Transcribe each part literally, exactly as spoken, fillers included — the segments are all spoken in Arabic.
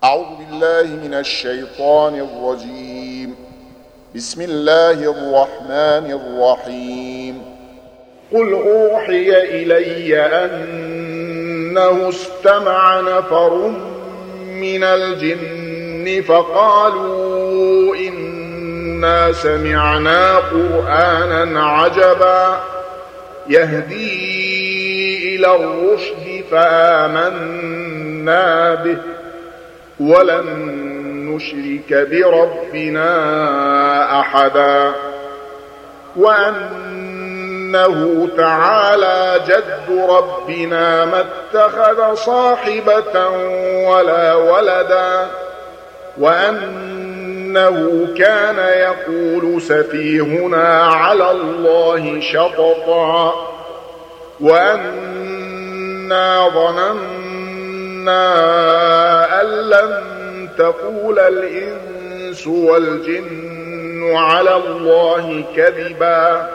أعوذ بالله من الشيطان الرجيم. بسم الله الرحمن الرحيم. قل أوحي إلي أنه استمع نفر من الجن فقالوا إنا سمعنا قرآنا عجبا يهدي إلى الرشد فآمنا به ولن نشرك بربنا أحدا وأنه تعالى جد ربنا ما اتخذ صاحبة ولا ولدا وأنه كان يقول سفيهنا على الله شططا وأنا ظننا أن لن تقول الإنس والجن على الله كذبا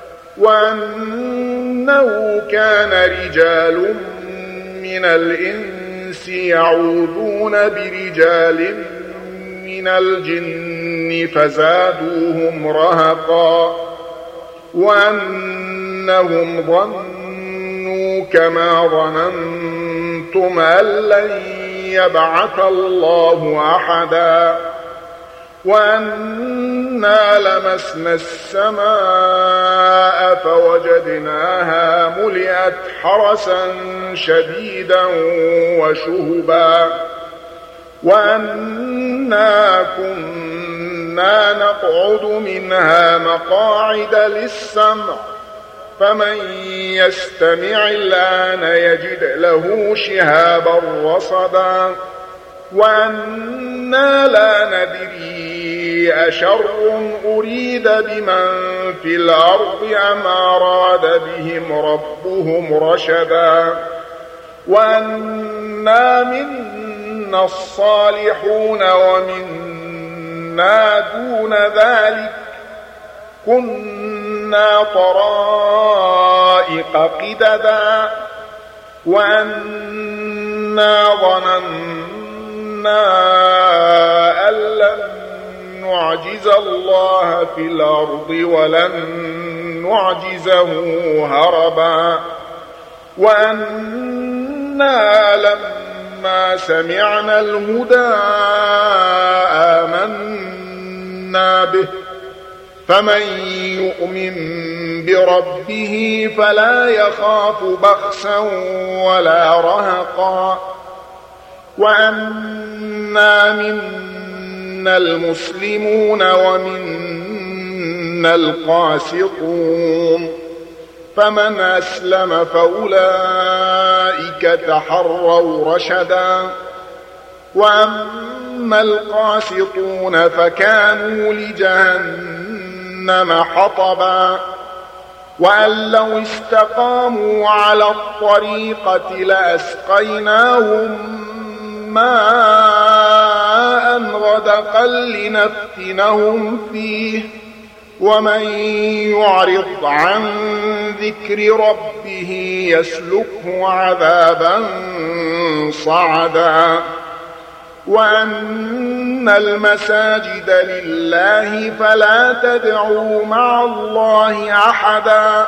وأنه كان رجال من الإنس يعوذون برجال من الجن فزادوهم رهقا وأنهم ظنوا كما ظننتم أن لن يبعث الله أحدا وأنا لمسنا السماء فوجدناها ملئت حرسا شديدا وشهبا وأنا كنا نقعد منها مقاعد للسمع فمن يستمع الآن يجد له شهابا رصدا وأنا لا ندري أشر أريد بمن في الأرض أم أراد بهم ربهم رشدا وأنا منا الصالحون ومنا دون ذلك كنا طرائق قددا وأنا ظننا أن لن نعجز الله في الأرض ولن نعجزه هربا وأنا لما سمعنا الهدى آمنا به فمن يؤمن بربه فلا يخاف بخسا ولا رهقا وأنا منا المسلمون ومنا القاسطون فمن أسلم فأولئك تحروا رشدا وأما القاسطون فكانوا لجهنم حطبا وأن لو استقاموا على الطريقة لأسقيناهم ماء غدقا لنفتنهم فيه ومن يعرض عن ذكر ربه يسلكه عذابا صعدا وأن المساجد لله فلا تدعوا مع الله أحدا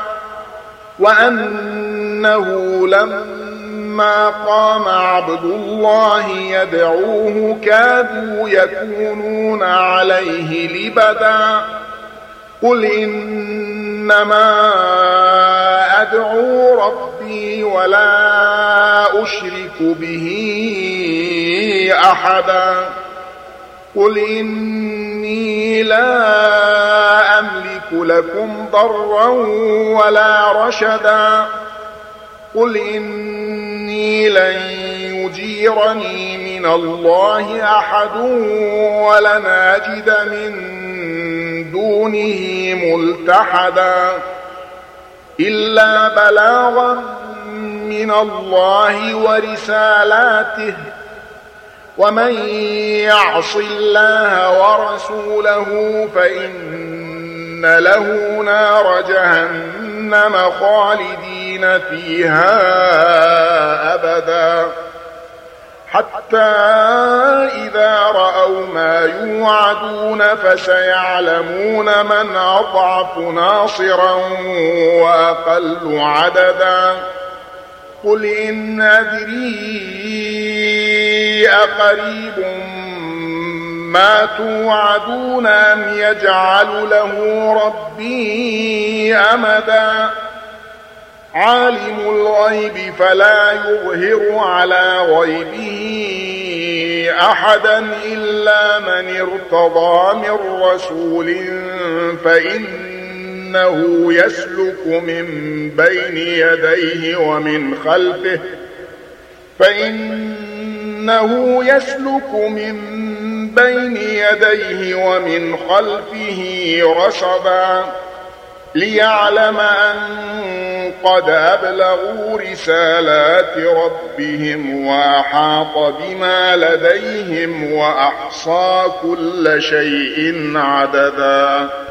وأنه لما قام عبد الله يدعوه كادوا يكونون عليه لبدا قل إنما أدعو ربي ولا أشرك به أحدا قل إني لا أملك لكم ضرا ولا رشدا قل إني لن يجيرني من الله أحد ولن أجد من دونه ملتحدا إلا بلاغا من الله ورسالاته ومن يعص الله ورسوله فإن له نار جهنم خالدين فيها أبدا حتى إذا رأوا ما يوعدون فسيعلمون من أضعف ناصرا وأقل عددا قل إن أدري أقريب ما توعدون أم يجعل له ربي أمدا عالم الغيب فلا يظهر على غيبه أحدا إلا من ارتضى من رسول فإنه يسلك من بين يديه ومن خلفه فإنه يسلك من بين يديه ومن خلفه رصدا ليعلم أن قد أبلغوا رسالات ربهم وأحاط بما لديهم وأحصى كل شيء عددا.